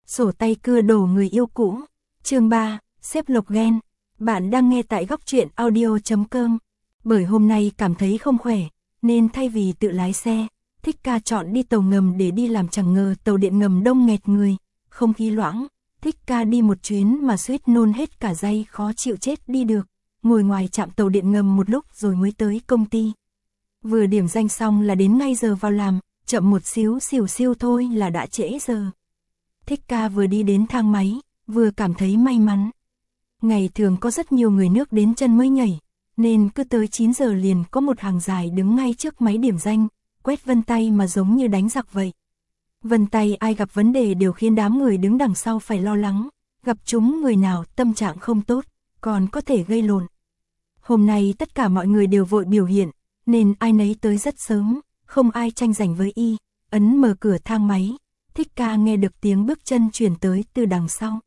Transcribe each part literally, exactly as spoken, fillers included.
Sổ tay cưa đổ người yêu cũ. Chương ba, sếp Lộc ghen. Bạn đang nghe tại góc truyện audio chấm com. Bởi hôm nay cảm thấy không khỏe, nên thay vì tự lái xe, Thích Ca chọn đi tàu ngầm để đi làm, chẳng ngờ tàu điện ngầm đông nghẹt người, không khí loãng. Thích Ca đi một chuyến mà suýt nôn hết cả dây, khó chịu chết đi được. Ngồi ngoài trạm tàu điện ngầm một lúc rồi mới tới công ty. Vừa điểm danh xong là đến ngay giờ vào làm, chậm một xíu xìu xiu thôi là đã trễ giờ. Thích Ca vừa đi đến thang máy, vừa cảm thấy may mắn. Ngày thường có rất nhiều người nước đến chân mới nhảy, nên cứ tới chín giờ liền có một hàng dài đứng ngay trước máy điểm danh, quét vân tay mà giống như đánh giặc vậy. Vân tay ai gặp vấn đề đều khiến đám người đứng đằng sau phải lo lắng, gặp chúng người nào tâm trạng không tốt, còn có thể gây lộn. Hôm nay tất cả mọi người đều vội biểu hiện, nên ai nấy tới rất sớm, không ai tranh giành với y. Ấn mở cửa thang máy, Thích Ca nghe được tiếng bước chân truyền tới từ đằng sau.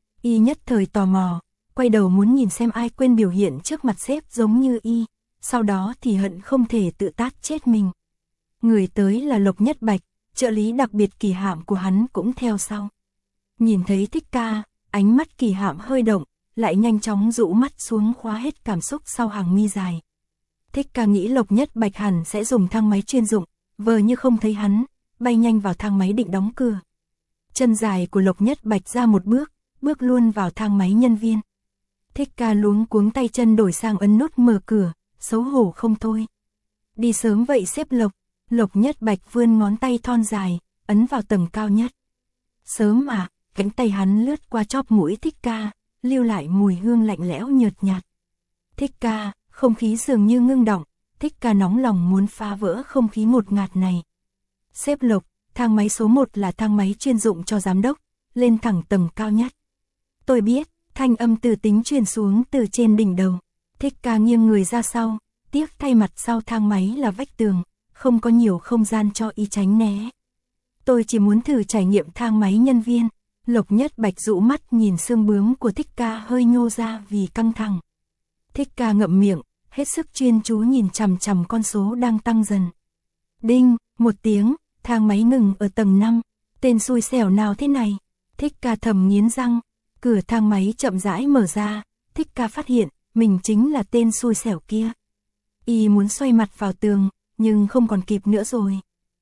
Y nhất thời tò mò, quay đầu muốn nhìn xem ai quên biểu hiện trước mặt sếp giống như y, sau đó thì hận không thể tự tát chết mình. Người tới là Lộc Nhất Bạch, trợ lý đặc biệt Kỳ Hạm của hắn cũng theo sau. Nhìn thấy Thích Ca, ánh mắt Kỳ Hạm hơi động, lại nhanh chóng rũ mắt xuống khóa hết cảm xúc sau hàng mi dài. Thích Ca nghĩ Lộc Nhất Bạch hẳn sẽ dùng thang máy chuyên dụng, vờ như không thấy hắn, bay nhanh vào thang máy định đóng cửa. Chân dài của Lộc Nhất Bạch ra một bước, bước luôn vào thang máy nhân viên. Thích Ca luống cuống tay chân đổi sang ấn nút mở cửa, xấu hổ không thôi. Đi sớm vậy sếp Lộc. Lộc Nhất Bạch vươn ngón tay thon dài, ấn vào tầng cao nhất. Sớm à, cánh tay hắn lướt qua chóp mũi Thích Ca, lưu lại mùi hương lạnh lẽo nhợt nhạt. Thích Ca, không khí dường như ngưng động, Thích Ca nóng lòng muốn phá vỡ không khí ngột ngạt này. Sếp Lộc, thang máy số một là thang máy chuyên dụng cho giám đốc, lên thẳng tầng cao nhất. Tôi biết, thanh âm từ tính truyền xuống từ trên đỉnh đầu. Thích Ca nghiêng người ra sau, tiếc thay mặt sau thang máy là vách tường, không có nhiều không gian cho y tránh né. Tôi chỉ muốn thử trải nghiệm thang máy nhân viên. Lộc Nhất Bạch rũ mắt nhìn xương bướm của Thích Ca hơi nhô ra vì căng thẳng. Thích Ca ngậm miệng, hết sức chuyên chú nhìn chằm chằm con số đang tăng dần. Đinh, một tiếng, thang máy ngừng ở tầng năm. Tên xui xẻo nào thế này? Thích Ca thầm nghiến răng. Cửa thang máy chậm rãi mở ra, Thích Ca phát hiện mình chính là tên xui xẻo kia. Y muốn xoay mặt vào tường, nhưng không còn kịp nữa rồi.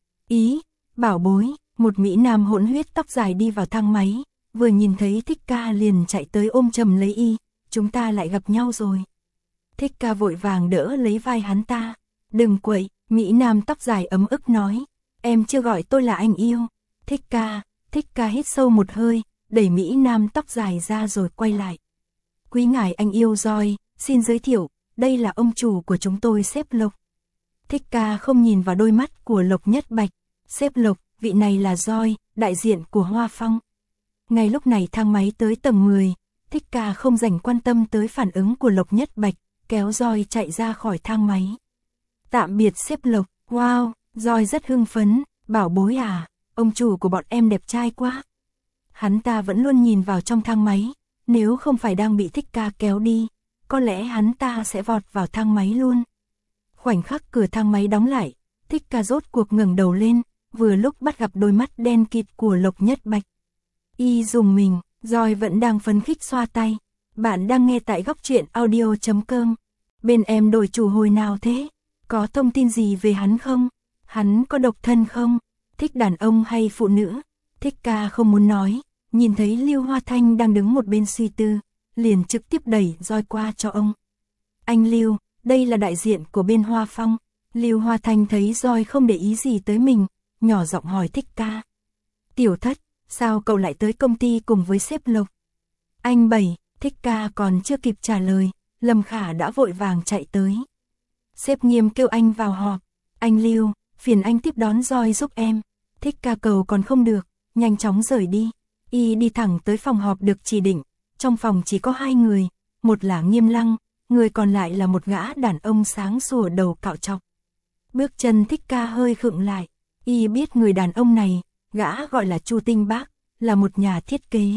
Ý, bảo bối, một mỹ nam hỗn huyết tóc dài đi vào thang máy, vừa nhìn thấy Thích Ca liền chạy tới ôm chầm lấy y, chúng ta lại gặp nhau rồi. Thích Ca vội vàng đỡ lấy vai hắn ta. Đừng quậy, mỹ nam tóc dài ấm ức nói, em chưa gọi tôi là anh yêu. Thích Ca, Thích Ca hít sâu một hơi, đẩy mỹ nam tóc dài ra rồi quay lại. Quý ngài anh yêu Joy, xin giới thiệu, đây là ông chủ của chúng tôi sếp Lộc. Thích Ca không nhìn vào đôi mắt của Lộc Nhất Bạch. Sếp Lộc, vị này là Joy, đại diện của Hoa Phong. Ngay lúc này thang máy tới tầng mười, Thích Ca không dành quan tâm tới phản ứng của Lộc Nhất Bạch, kéo Joy chạy ra khỏi thang máy. Tạm biệt sếp Lộc, wow, Joy rất hưng phấn, bảo bối à, ông chủ của bọn em đẹp trai quá. Hắn ta vẫn luôn nhìn vào trong thang máy, nếu không phải đang bị Thích Ca kéo đi, có lẽ hắn ta sẽ vọt vào thang máy luôn. Khoảnh khắc cửa thang máy đóng lại, Thích Ca rốt cuộc ngẩng đầu lên, vừa lúc bắt gặp đôi mắt đen kịt của Lộc Nhất Bạch. Y dùng mình, Joy vẫn đang phấn khích xoa tay. Bạn đang nghe tại góc truyện audio chấm com. Bên em đổi chủ hồi nào thế? Có thông tin gì về hắn không? Hắn có độc thân không? Thích đàn ông hay phụ nữ? Thích Ca không muốn nói, nhìn thấy Lưu Hoa Thanh đang đứng một bên suy tư, liền trực tiếp đẩy Joy qua cho ông. Anh Lưu, đây là đại diện của bên Hoa Phong. Lưu Hoa Thanh thấy Joy không để ý gì tới mình, nhỏ giọng hỏi Thích Ca. Tiểu Thất, sao cậu lại tới công ty cùng với sếp Lộc? Anh Bảy, Thích Ca còn chưa kịp trả lời, Lâm Khả đã vội vàng chạy tới. Sếp Nghiêm kêu anh vào họp. Anh Lưu, phiền anh tiếp đón Joy giúp em. Thích Ca cầu còn không được, nhanh chóng rời đi. Y đi thẳng tới phòng họp được chỉ định. Trong phòng chỉ có hai người, một là Nghiêm Lăng, người còn lại là một gã đàn ông sáng sủa đầu cạo trọc. Bước chân Thích Ca hơi khựng lại, y biết người đàn ông này, gã gọi là Chu Tinh Bác, là một nhà thiết kế.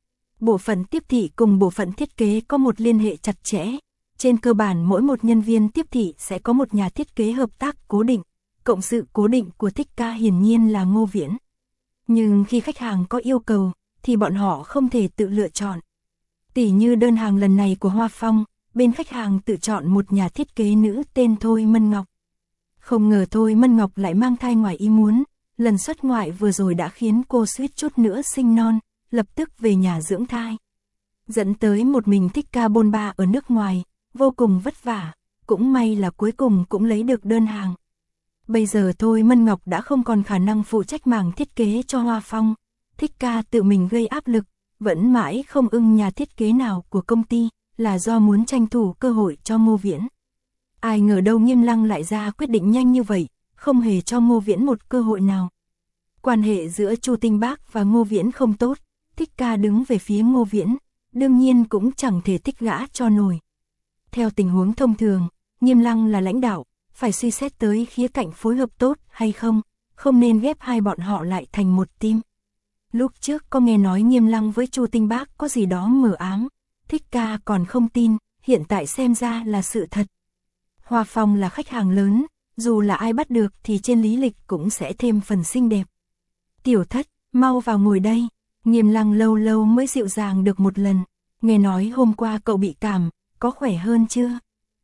Bộ phận tiếp thị cùng bộ phận thiết kế có một liên hệ chặt chẽ. Trên cơ bản mỗi một nhân viên tiếp thị sẽ có một nhà thiết kế hợp tác cố định, cộng sự cố định của Thích Ca hiển nhiên là Ngô Viễn. Nhưng khi khách hàng có yêu cầu, thì bọn họ không thể tự lựa chọn. Tỉ như đơn hàng lần này của Hoa Phong, bên khách hàng tự chọn một nhà thiết kế nữ tên Thôi Mân Ngọc. Không ngờ Thôi Mân Ngọc lại mang thai ngoài ý muốn, lần xuất ngoại vừa rồi đã khiến cô suýt chút nữa sinh non, lập tức về nhà dưỡng thai. Dẫn tới một mình Thích Ca bôn ba ở nước ngoài, vô cùng vất vả, cũng may là cuối cùng cũng lấy được đơn hàng. Bây giờ Thôi Mân Ngọc đã không còn khả năng phụ trách mảng thiết kế cho Hoa Phong, Thích Ca tự mình gây áp lực, vẫn mãi không ưng nhà thiết kế nào của công ty, là do muốn tranh thủ cơ hội cho Ngô Viễn. Ai ngờ đâu Nghiêm Lăng lại ra quyết định nhanh như vậy, không hề cho Ngô Viễn một cơ hội nào. Quan hệ giữa Chu Tinh Bác và Ngô Viễn không tốt, Thích Ca đứng về phía Ngô Viễn, đương nhiên cũng chẳng thể thích gã cho nổi. Theo tình huống thông thường, Nghiêm Lăng là lãnh đạo, phải suy xét tới khía cạnh phối hợp tốt hay không, không nên ghép hai bọn họ lại thành một team. Lúc trước có nghe nói Nghiêm Lăng với Chu Tinh Bác có gì đó mờ ám, Thích Ca còn không tin, hiện tại xem ra là sự thật. Hoa Phong là khách hàng lớn, dù là ai bắt được thì trên lý lịch cũng sẽ thêm phần xinh đẹp. Tiểu Thất, mau vào ngồi đây. Nghiêm Lăng lâu lâu mới dịu dàng được một lần, nghe nói hôm qua cậu bị cảm, có khỏe hơn chưa?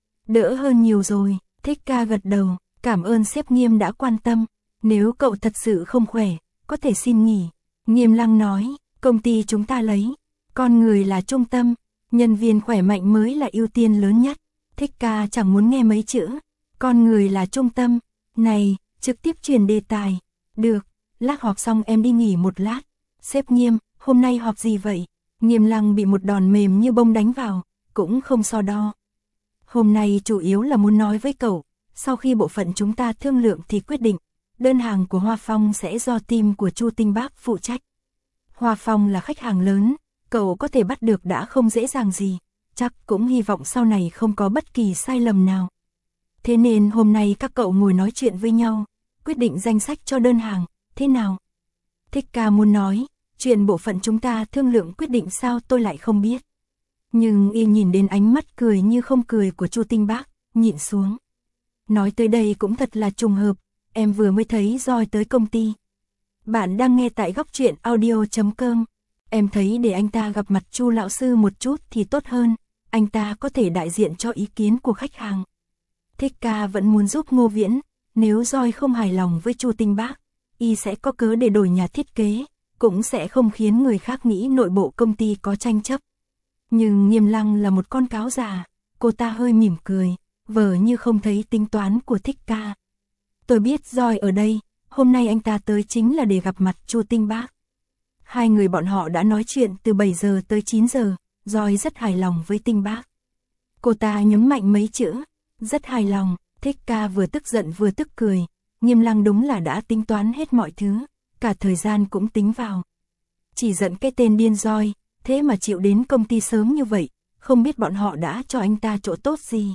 Đỡ hơn nhiều rồi, Thích Ca gật đầu, cảm ơn sếp Nghiêm đã quan tâm, nếu cậu thật sự không khỏe, có thể xin nghỉ. Nghiêm Lăng nói, công ty chúng ta lấy, con người là trung tâm, nhân viên khỏe mạnh mới là ưu tiên lớn nhất. Thích Ca chẳng muốn nghe mấy chữ, con người là trung tâm, này, trực tiếp truyền đề tài, được, lát họp xong em đi nghỉ một lát. Sếp Nghiêm, hôm nay họp gì vậy? Nghiêm Lăng bị một đòn mềm như bông đánh vào, cũng không so đo. Hôm nay chủ yếu là muốn nói với cậu, sau khi bộ phận chúng ta thương lượng thì quyết định, đơn hàng của Hoa Phong sẽ do team của Chu Tinh Bác phụ trách. Hoa Phong là khách hàng lớn, cậu có thể bắt được đã không dễ dàng gì, chắc cũng hy vọng sau này không có bất kỳ sai lầm nào. Thế nên hôm nay các cậu ngồi nói chuyện với nhau, quyết định danh sách cho đơn hàng, thế nào? Thích Ca muốn nói, chuyện bộ phận chúng ta thương lượng quyết định sao tôi lại không biết. Nhưng y nhìn đến ánh mắt cười như không cười của Chu Tinh Bác, nhịn xuống. Nói tới đây cũng thật là trùng hợp, em vừa mới thấy Joy tới công ty. Bạn đang nghe tại góc truyện audio chấm com. Em thấy để anh ta gặp mặt Chu lão sư một chút thì tốt hơn, anh ta có thể đại diện cho ý kiến của khách hàng. Thích Ca vẫn muốn giúp Ngô Viễn, nếu Joy không hài lòng với Chu Tinh Bác, y sẽ có cớ để đổi nhà thiết kế, cũng sẽ không khiến người khác nghĩ nội bộ công ty có tranh chấp. Nhưng Nghiêm Lăng là một con cáo già, cô ta hơi mỉm cười, vờ như không thấy tính toán của Thích Ca. Tôi biết Joy ở đây, hôm nay anh ta tới chính là để gặp mặt Chu Tinh Bác. Hai người bọn họ đã nói chuyện từ bảy giờ tới chín giờ, Joy rất hài lòng với Tinh Bác. Cô ta nhấn mạnh mấy chữ, rất hài lòng, Thích Ca vừa tức giận vừa tức cười. Nghiêm Lăng đúng là đã tính toán hết mọi thứ, cả thời gian cũng tính vào. Chỉ giận cái tên điên Joy, thế mà chịu đến công ty sớm như vậy, không biết bọn họ đã cho anh ta chỗ tốt gì.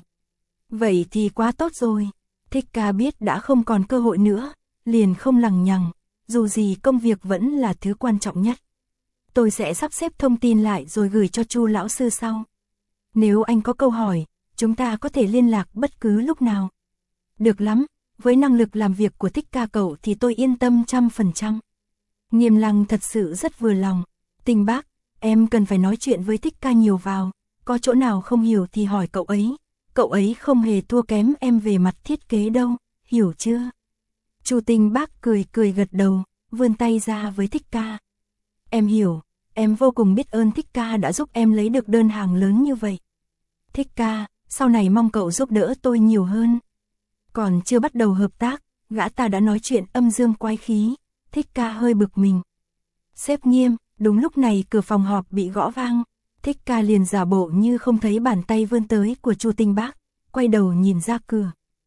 Vậy thì quá tốt rồi, Thích Ca biết đã không còn cơ hội nữa, liền không lằng nhằng, dù gì công việc vẫn là thứ quan trọng nhất. Tôi sẽ sắp xếp thông tin lại rồi gửi cho Chu lão sư sau. Nếu anh có câu hỏi, chúng ta có thể liên lạc bất cứ lúc nào. Được lắm. Với năng lực làm việc của Thích Ca cậu thì tôi yên tâm trăm phần trăm. Nghiêm Lăng thật sự rất vừa lòng. Tinh Bác, em cần phải nói chuyện với Thích Ca nhiều vào, có chỗ nào không hiểu thì hỏi cậu ấy. Cậu ấy không hề thua kém em về mặt thiết kế đâu, hiểu chưa? Chu Tinh Bác cười cười gật đầu, vươn tay ra với Thích Ca. Em hiểu, em vô cùng biết ơn Thích Ca đã giúp em lấy được đơn hàng lớn như vậy. Thích Ca, sau này mong cậu giúp đỡ tôi nhiều hơn. Còn chưa bắt đầu hợp tác, gã ta đã nói chuyện âm dương quái khí, Thích Ca hơi bực mình. Sếp Nghiêm, đúng lúc này cửa phòng họp bị gõ vang, Thích Ca liền giả bộ như không thấy bàn tay vươn tới của Chu Tinh Bác, quay đầu nhìn ra cửa.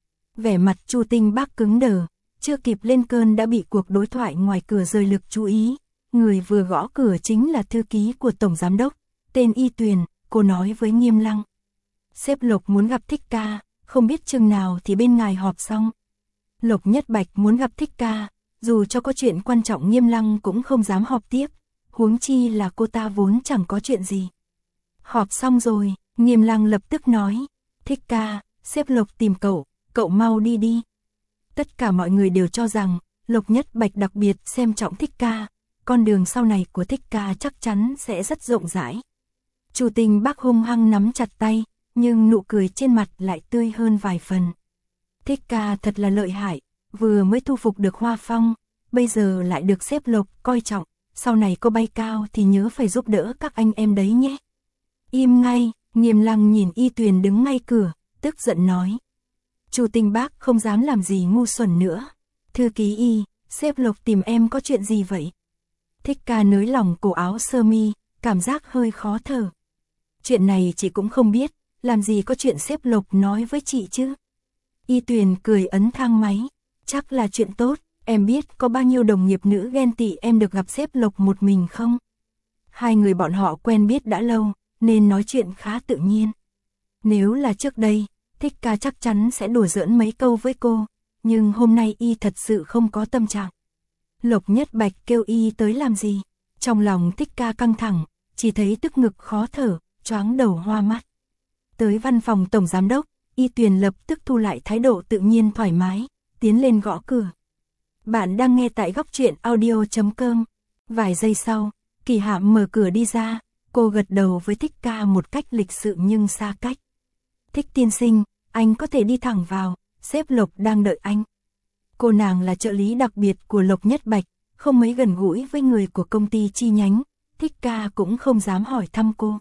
Vẻ mặt Chu Tinh Bác cứng đờ, chưa kịp lên cơn đã bị cuộc đối thoại ngoài cửa rời lực chú ý. Người vừa gõ cửa chính là thư ký của Tổng Giám Đốc, tên Y Tuyền, cô nói với Nghiêm Lăng. Sếp Lộc muốn gặp Thích Ca, không biết chừng nào thì bên ngài họp xong. Lộc Nhất Bạch muốn gặp Thích Ca, dù cho có chuyện quan trọng Nghiêm Lăng cũng không dám họp tiếp, huống chi là cô ta vốn chẳng có chuyện gì. Họp xong rồi, Nghiêm Lăng lập tức nói, Thích Ca, sếp Lộc tìm cậu, cậu mau đi đi. Tất cả mọi người đều cho rằng, Lộc Nhất Bạch đặc biệt xem trọng Thích Ca, con đường sau này của Thích Ca chắc chắn sẽ rất rộng rãi. Chu Tinh Bắc hung hăng nắm chặt tay, nhưng nụ cười trên mặt lại tươi hơn vài phần. Thích Ca thật là lợi hại, vừa mới thu phục được Hoa Phong, bây giờ lại được xếp Lộc coi trọng, sau này cô bay cao thì nhớ phải giúp đỡ các anh em đấy nhé. Im ngay, Nghiêm Lăng nhìn Y Tuyền đứng ngay cửa, tức giận nói. Chu Tinh Bắc không dám làm gì ngu xuẩn nữa. Thư ký Y, xếp Lộc tìm em có chuyện gì vậy? Thích Ca nới lỏng cổ áo sơ mi, cảm giác hơi khó thở. Chuyện này chị cũng không biết, làm gì có chuyện xếp Lộc nói với chị chứ? Y Tuyền cười ấn thang máy, chắc là chuyện tốt, em biết có bao nhiêu đồng nghiệp nữ ghen tị em được gặp xếp Lộc một mình không? Hai người bọn họ quen biết đã lâu, nên nói chuyện khá tự nhiên. Nếu là trước đây, Thích Ca chắc chắn sẽ đùa giỡn mấy câu với cô, nhưng hôm nay Y thật sự không có tâm trạng. Lộc Nhất Bạch kêu Y tới làm gì? Trong lòng Thích Ca căng thẳng, chỉ thấy tức ngực khó thở, choáng đầu hoa mắt. Tới văn phòng tổng giám đốc, Y Tuyền lập tức thu lại thái độ tự nhiên thoải mái, tiến lên gõ cửa. Bạn đang nghe tại góc truyện audio chấm com. Vài giây sau, Kỳ Hạm mở cửa đi ra, cô gật đầu với Thích Ca một cách lịch sự nhưng xa cách. Thích tiên sinh, anh có thể đi thẳng vào, sếp Lộc đang đợi anh. Cô nàng là trợ lý đặc biệt của Lộc Nhất Bạch, không mấy gần gũi với người của công ty chi nhánh, Thích Ca cũng không dám hỏi thăm cô.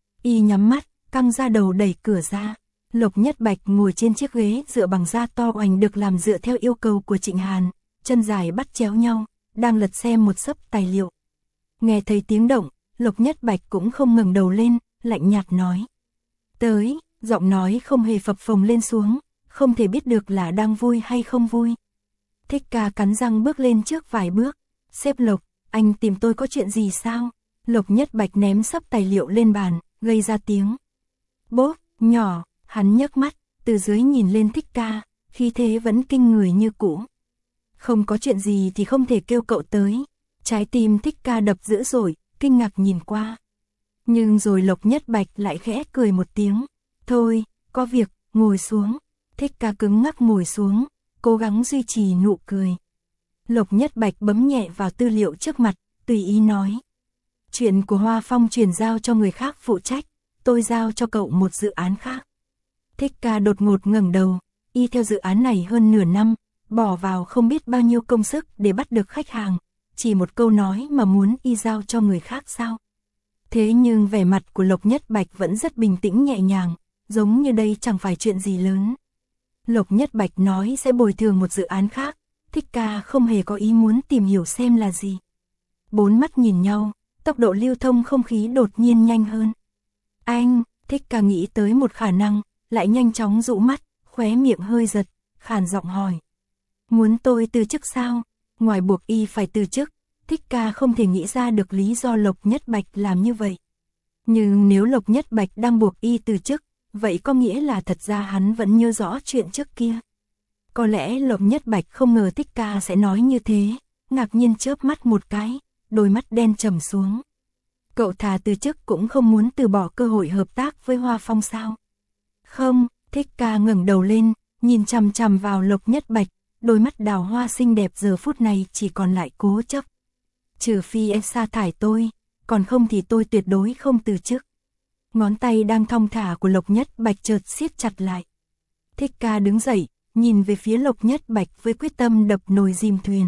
Y nhắm mắt, căng ra đầu đẩy cửa ra. Lộc Nhất Bạch ngồi trên chiếc ghế dựa bằng da to oành được làm dựa theo yêu cầu của Trịnh Hàn, chân dài bắt chéo nhau, đang lật xem một xấp tài liệu. Nghe thấy tiếng động, Lộc Nhất Bạch cũng không ngẩng đầu lên, lạnh nhạt nói. Tới, giọng nói không hề phập phồng lên xuống, không thể biết được là đang vui hay không vui. Thích Ca cắn răng bước lên trước vài bước. Sếp Lộc, anh tìm tôi có chuyện gì sao? Lộc Nhất Bạch ném xấp tài liệu lên bàn, gây ra tiếng. Bốp, nhỏ, hắn nhấc mắt, từ dưới nhìn lên Thích Ca, khí thế vẫn kinh người như cũ. Không có chuyện gì thì không thể kêu cậu tới. Trái tim Thích Ca đập dữ dội, kinh ngạc nhìn qua. Nhưng rồi Lộc Nhất Bạch lại khẽ cười một tiếng. Thôi, có việc, ngồi xuống. Thích Ca cứng ngắc ngồi xuống, cố gắng duy trì nụ cười. Lộc Nhất Bạch bấm nhẹ vào tư liệu trước mặt, tùy ý nói. Chuyện của Hoa Phong chuyển giao cho người khác phụ trách, tôi giao cho cậu một dự án khác. Thích Ca đột ngột ngẩng đầu, Y theo dự án này hơn nửa năm, bỏ vào không biết bao nhiêu công sức để bắt được khách hàng, chỉ một câu nói mà muốn Y giao cho người khác sao? Thế nhưng vẻ mặt của Lộc Nhất Bạch vẫn rất bình tĩnh nhẹ nhàng, giống như đây chẳng phải chuyện gì lớn. Lộc Nhất Bạch nói sẽ bồi thường một dự án khác, Thích Ca không hề có ý muốn tìm hiểu xem là gì. Bốn mắt nhìn nhau, tốc độ lưu thông không khí đột nhiên nhanh hơn. Anh, Thích Ca nghĩ tới một khả năng, lại nhanh chóng dụ mắt, khóe miệng hơi giật, khàn giọng hỏi. Muốn tôi từ chức sao? Ngoài buộc Y phải từ chức, Thích Ca không thể nghĩ ra được lý do Lộc Nhất Bạch làm như vậy. Nhưng nếu Lộc Nhất Bạch đang buộc Y từ chức, vậy có nghĩa là thật ra hắn vẫn nhớ rõ chuyện trước kia. Có lẽ Lộc Nhất Bạch không ngờ Thích Ca sẽ nói như thế, ngạc nhiên chớp mắt một cái, đôi mắt đen trầm xuống. Cậu thà từ chức cũng không muốn từ bỏ cơ hội hợp tác với Hoa Phong sao? Không, Thích Ca ngẩng đầu lên, nhìn chằm chằm vào Lộc Nhất Bạch, đôi mắt đào hoa xinh đẹp giờ phút này chỉ còn lại cố chấp. Trừ phi em sa thải tôi, còn không thì tôi tuyệt đối không từ chức. Ngón tay đang thong thả của Lộc Nhất Bạch chợt siết chặt lại. Thích Ca đứng dậy, nhìn về phía Lộc Nhất Bạch với quyết tâm đập nồi dìm thuyền.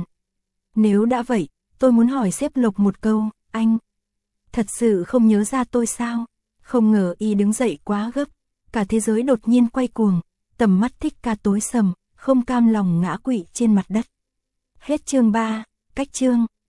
Nếu đã vậy, tôi muốn hỏi sếp Lộc một câu, anh thật sự không nhớ ra tôi sao? Không ngờ Y đứng dậy quá gấp, cả thế giới đột nhiên quay cuồng, tầm mắt Thích Ca tối sầm, không cam lòng ngã quỵ trên mặt đất. Hết chương ba, cách chương.